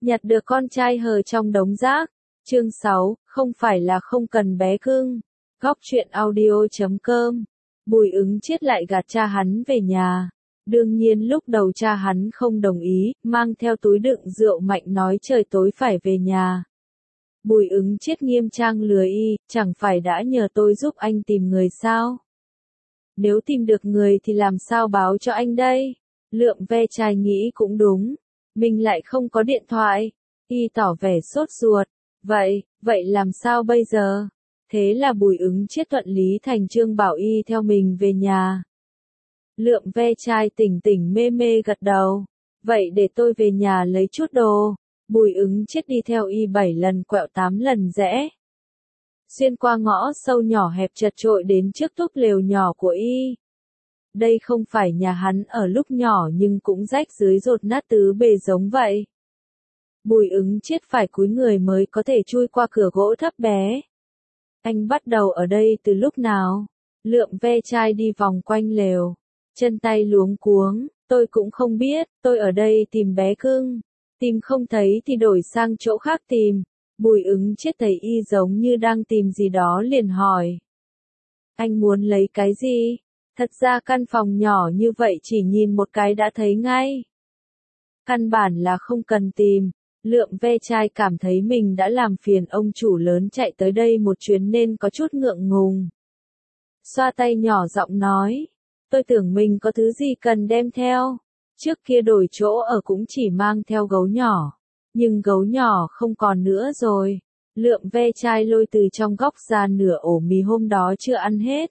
Nhặt được con trai hờ trong đống rác. Chương 6, không phải là không cần bé cưng. Góc truyện audio.com. Bùi Ứng Chiết lại gạt cha hắn về nhà. Đương nhiên lúc đầu cha hắn không đồng ý, mang theo túi đựng rượu mạnh nói trời tối phải về nhà. Bùi Ứng Chiết nghiêm trang lừa y, chẳng phải đã nhờ tôi giúp anh tìm người sao? Nếu tìm được người thì làm sao báo cho anh đây? Lượm ve chai nghĩ cũng đúng. Mình lại không có điện thoại. Y tỏ vẻ sốt ruột. Vậy làm sao bây giờ? Thế là Bùi Ứng Chiết thuận lý thành chương bảo y theo mình về nhà. Lượm ve chai tỉnh tỉnh mê mê gật đầu. Vậy để tôi về nhà lấy chút đồ. Bùi Ứng Chiết đi theo y 7 lần quẹo 8 lần rẽ. Xuyên qua ngõ sâu nhỏ hẹp chật chội đến trước túp lều nhỏ của y. Đây không phải nhà hắn ở lúc nhỏ nhưng cũng rách dưới rột nát tứ bề giống vậy. Bùi Ứng Chiết phải cúi người mới có thể chui qua cửa gỗ thấp bé. Anh bắt đầu ở đây từ lúc nào? Lượm ve chai đi vòng quanh lều. Chân tay luống cuống, tôi cũng không biết, tôi ở đây tìm bé cưng. Tìm không thấy thì đổi sang chỗ khác tìm. Bùi Ứng Chiết thấy y giống như đang tìm gì đó liền hỏi. Anh muốn lấy cái gì? Thật ra căn phòng nhỏ như vậy chỉ nhìn một cái đã thấy ngay. Căn bản là không cần tìm. Lượm ve chai cảm thấy mình đã làm phiền ông chủ lớn chạy tới đây một chuyến nên có chút ngượng ngùng. Xoa tay nhỏ giọng nói. Tôi tưởng mình có thứ gì cần đem theo. Trước kia đổi chỗ ở cũng chỉ mang theo gấu nhỏ. Nhưng gấu nhỏ không còn nữa rồi. Lượm ve chai lôi từ trong góc ra nửa ổ mì hôm đó chưa ăn hết.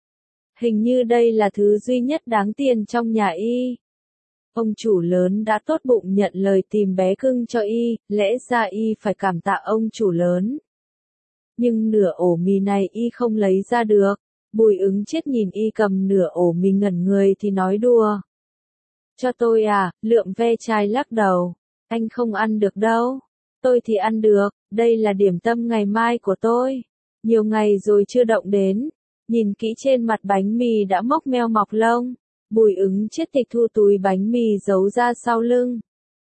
Hình như đây là thứ duy nhất đáng tiền trong nhà y. Ông chủ lớn đã tốt bụng nhận lời tìm bé cưng cho y, lẽ ra y phải cảm tạ ông chủ lớn. Nhưng nửa ổ mì này y không lấy ra được. Bùi Ứng Chiết nhìn y cầm nửa ổ mì ngẩn người thì nói đùa. Cho tôi à? Lượm ve chai lắc đầu. Anh không ăn được đâu. Tôi thì ăn được, đây là điểm tâm ngày mai của tôi. Nhiều ngày rồi chưa động đến. Nhìn kỹ trên mặt bánh mì đã mốc meo mọc lông. Bùi Ứng Chiết tịch thu túi bánh mì giấu ra sau lưng.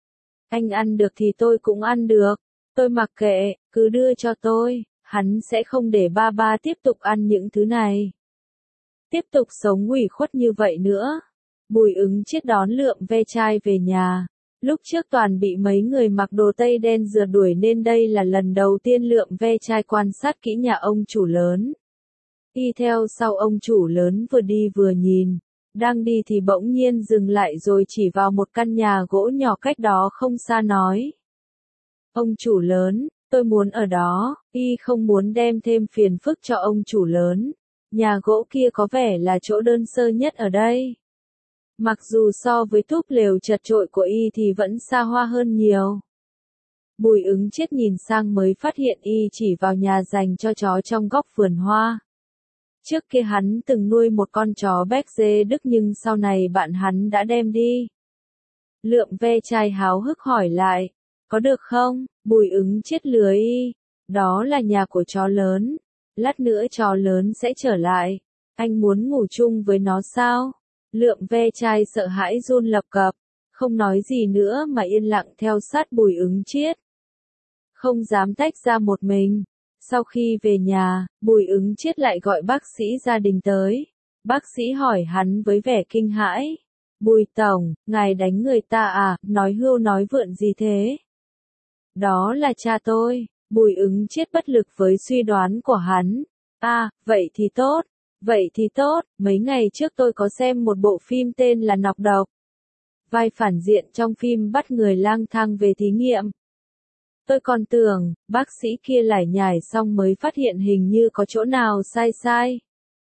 Anh ăn được thì tôi cũng ăn được. Tôi mặc kệ, cứ đưa cho tôi. Hắn sẽ không để ba tiếp tục ăn những thứ này. Tiếp tục sống ủy khuất như vậy nữa. Bùi Ứng Chiết đón lượm ve chai về nhà. Lúc trước toàn bị mấy người mặc đồ tây đen rượt đuổi nên đây là lần đầu tiên lượm ve chai quan sát kỹ nhà ông chủ lớn. Y theo sau ông chủ lớn vừa đi vừa nhìn. Đang đi thì bỗng nhiên dừng lại rồi chỉ vào một căn nhà gỗ nhỏ cách đó không xa nói. Ông chủ lớn, tôi muốn ở đó. Y không muốn đem thêm phiền phức cho ông chủ lớn. Nhà gỗ kia có vẻ là chỗ đơn sơ nhất ở đây. Mặc dù so với túp lều chật chội của y thì vẫn xa hoa hơn nhiều. Bùi Ứng Chiết nhìn sang mới phát hiện y chỉ vào nhà dành cho chó trong góc vườn hoa. Trước kia hắn từng nuôi một con chó Berger Đức nhưng sau này bạn hắn đã đem đi. Lượm ve chai háo hức hỏi lại. Có được không? Bùi Ứng Chiết lừa y. Đó là nhà của chó lớn. Lát nữa chó lớn sẽ trở lại. Anh muốn ngủ chung với nó sao? Lượm ve chai sợ hãi run lập cập. Không nói gì nữa mà yên lặng theo sát Bùi Ứng Chiết. Không dám tách ra một mình. Sau khi về nhà, Bùi Ứng Chiết lại gọi bác sĩ gia đình tới. Bác sĩ hỏi hắn với vẻ kinh hãi. Bùi tổng, ngài đánh người ta à? Nói hưu nói vượn gì thế? Đó là cha tôi. Bùi Ứng Chiết bất lực với suy đoán của hắn. À, vậy thì tốt. Vậy thì tốt, mấy ngày trước tôi có xem một bộ phim tên là Nọc Độc. Vai phản diện trong phim bắt người lang thang về thí nghiệm. Tôi còn tưởng, bác sĩ kia lải nhải xong mới phát hiện hình như có chỗ nào sai.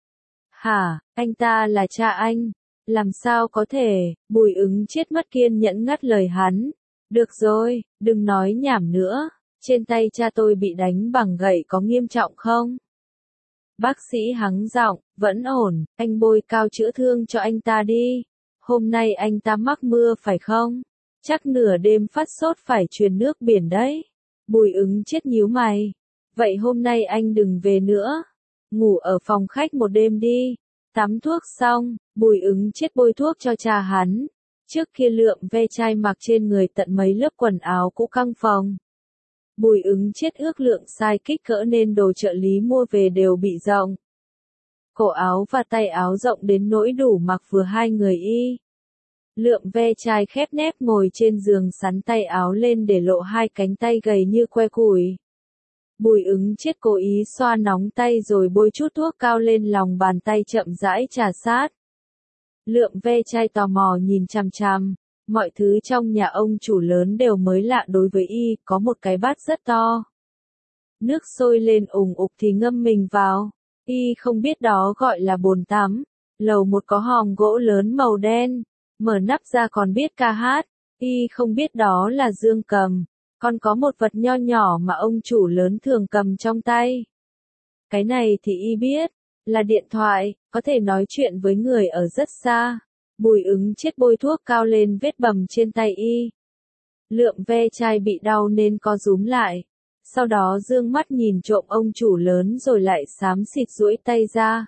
Hả, anh ta là cha anh? Làm sao có thể? Bùi Ứng Chiết mất kiên nhẫn ngắt lời hắn. Được rồi, đừng nói nhảm nữa. Trên tay cha tôi bị đánh bằng gậy có nghiêm trọng không? Bác sĩ hắng giọng, vẫn ổn, anh bôi cao chữa thương cho anh ta đi. Hôm nay anh ta mắc mưa phải không? Chắc nửa đêm phát sốt phải truyền nước biển đấy. Bùi Ứng Chiết nhíu mày. Vậy hôm nay anh đừng về nữa. Ngủ ở phòng khách một đêm đi. Tắm thuốc xong, Bùi Ứng Chiết bôi thuốc cho cha hắn. Trước kia Lượm ve chai mặc trên người tận mấy lớp quần áo cũ căng phồng. Bùi ứng chết ước lượng sai kích cỡ nên đồ trợ lý mua về đều bị rộng. Cổ áo và tay áo rộng đến nỗi đủ mặc vừa hai người y. Lượm ve chai khép nép ngồi trên giường sắn tay áo lên để lộ hai cánh tay gầy như que củi. Bùi ứng chết cố ý xoa nóng tay rồi bôi chút thuốc cao lên lòng bàn tay chậm rãi trà sát. Lượm ve chai tò mò nhìn chằm chằm. Mọi thứ trong nhà ông chủ lớn đều mới lạ đối với y, có một cái bát rất to. Nước sôi lên ùng ục thì ngâm mình vào. Y không biết đó gọi là bồn tắm. Lầu một có hòm gỗ lớn màu đen. Mở nắp ra còn biết ca hát. Y không biết đó là dương cầm. Còn có một vật nho nhỏ mà ông chủ lớn thường cầm trong tay. Cái này thì y biết. Là điện thoại, có thể nói chuyện với người ở rất xa. Bùi ứng chết bôi thuốc cao lên vết bầm trên tay y. Lượm ve chai bị đau nên co rúm lại. Sau đó dương mắt nhìn trộm ông chủ lớn rồi lại xám xịt duỗi tay ra.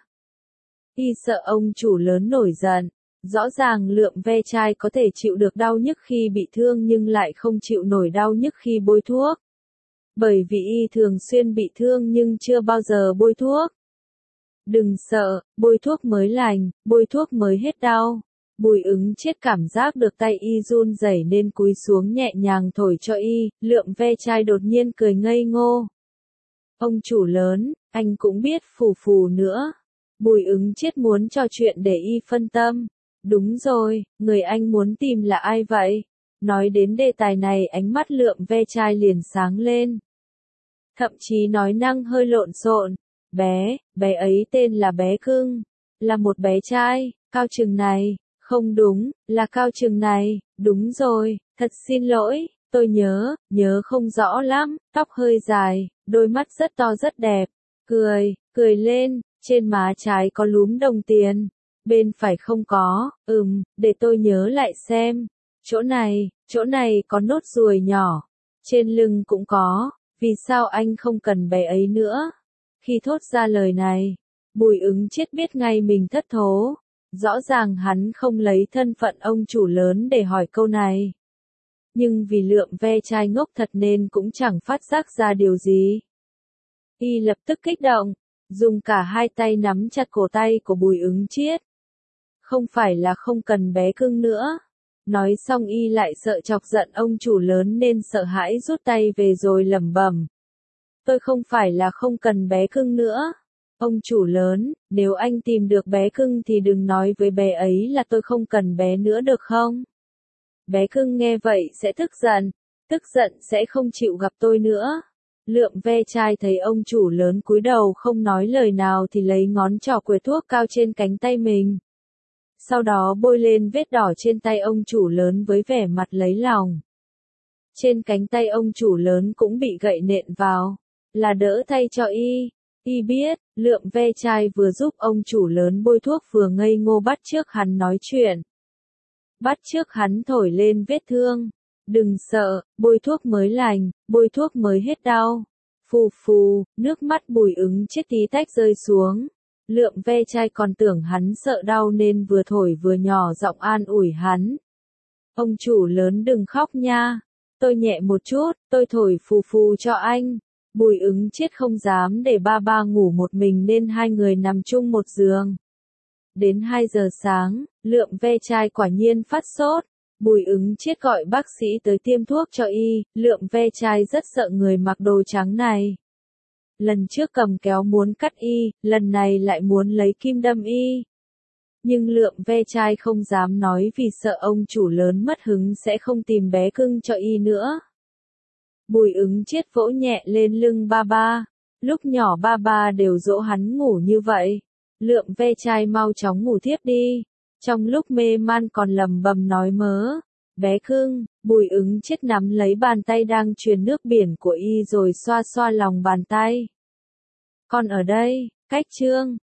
Y sợ ông chủ lớn nổi giận. Rõ ràng Lượm ve chai có thể chịu được đau nhức khi bị thương nhưng lại không chịu nổi đau nhức khi bôi thuốc. Bởi vì y thường xuyên bị thương nhưng chưa bao giờ bôi thuốc. Đừng sợ, bôi thuốc mới lành, bôi thuốc mới hết đau. Bùi ứng chết cảm giác được tay y run rẩy nên cúi xuống nhẹ nhàng thổi cho y, Lượm ve chai đột nhiên cười ngây ngô. Ông chủ lớn, anh cũng biết phù phù nữa. Bùi ứng chết muốn trò chuyện để y phân tâm. Đúng rồi, người anh muốn tìm là ai vậy? Nói đến đề tài này ánh mắt Lượm ve chai liền sáng lên. Thậm chí nói năng hơi lộn xộn. Bé ấy tên là bé cưng. Là một bé trai, cao chừng này. Không đúng, là cao chừng này, đúng rồi, thật xin lỗi, tôi nhớ không rõ lắm, tóc hơi dài, đôi mắt rất to rất đẹp, cười lên, trên má trái có lúm đồng tiền, bên phải không có, để tôi nhớ lại xem, chỗ này có nốt ruồi nhỏ, trên lưng cũng có, vì sao anh không cần bé ấy nữa? Khi thốt ra lời này, Bùi ứng chết biết ngay mình thất thố. Rõ ràng hắn không lấy thân phận ông chủ lớn để hỏi câu này. Nhưng vì Lượm ve chai ngốc thật nên cũng chẳng phát giác ra điều gì. Y lập tức kích động, dùng cả hai tay nắm chặt cổ tay của Bùi ứng chết. Không phải là không cần bé cưng nữa. Nói xong y lại sợ chọc giận ông chủ lớn nên sợ hãi rút tay về rồi lẩm bẩm. Tôi không phải là không cần bé cưng nữa. Ông chủ lớn, nếu anh tìm được bé cưng thì đừng nói với bé ấy là tôi không cần bé nữa được không? Bé cưng nghe vậy sẽ tức giận sẽ không chịu gặp tôi nữa. Lượm ve chai thấy ông chủ lớn cúi đầu không nói lời nào thì lấy ngón trỏ quệt thuốc cao trên cánh tay mình. Sau đó bôi lên vết đỏ trên tay ông chủ lớn với vẻ mặt lấy lòng. Trên cánh tay ông chủ lớn cũng bị gậy nện vào, là đỡ thay cho y. Y biết, Lượm ve chai vừa giúp ông chủ lớn bôi thuốc vừa ngây ngô bắt chước hắn nói chuyện. Bắt chước hắn thổi lên vết thương. Đừng sợ, bôi thuốc mới lành, bôi thuốc mới hết đau. Phù phù, nước mắt Bùi ứng chết tí tách rơi xuống. Lượm ve chai còn tưởng hắn sợ đau nên vừa thổi vừa nhỏ giọng an ủi hắn. Ông chủ lớn đừng khóc nha. Tôi nhẹ một chút, tôi thổi phù phù cho anh. Bùi ứng chết không dám để ba ngủ một mình nên hai người nằm chung một giường. Đến 2 giờ sáng, Lượm ve chai quả nhiên phát sốt. Bùi ứng chết gọi bác sĩ tới tiêm thuốc cho y. Lượm ve chai rất sợ người mặc đồ trắng này. Lần trước cầm kéo muốn cắt y, lần này lại muốn lấy kim đâm y. Nhưng Lượm ve chai không dám nói vì sợ ông chủ lớn mất hứng sẽ không tìm bé cưng cho y nữa. Bùi ứng chết vỗ nhẹ lên lưng ba. Lúc nhỏ ba đều dỗ hắn ngủ như vậy. Lượm ve chai mau chóng ngủ thiếp đi. Trong lúc mê man còn lẩm bẩm nói mớ. Bé cưng, Bùi ứng chết nắm lấy bàn tay đang truyền nước biển của y rồi xoa xoa lòng bàn tay. Con ở đây, cách chương.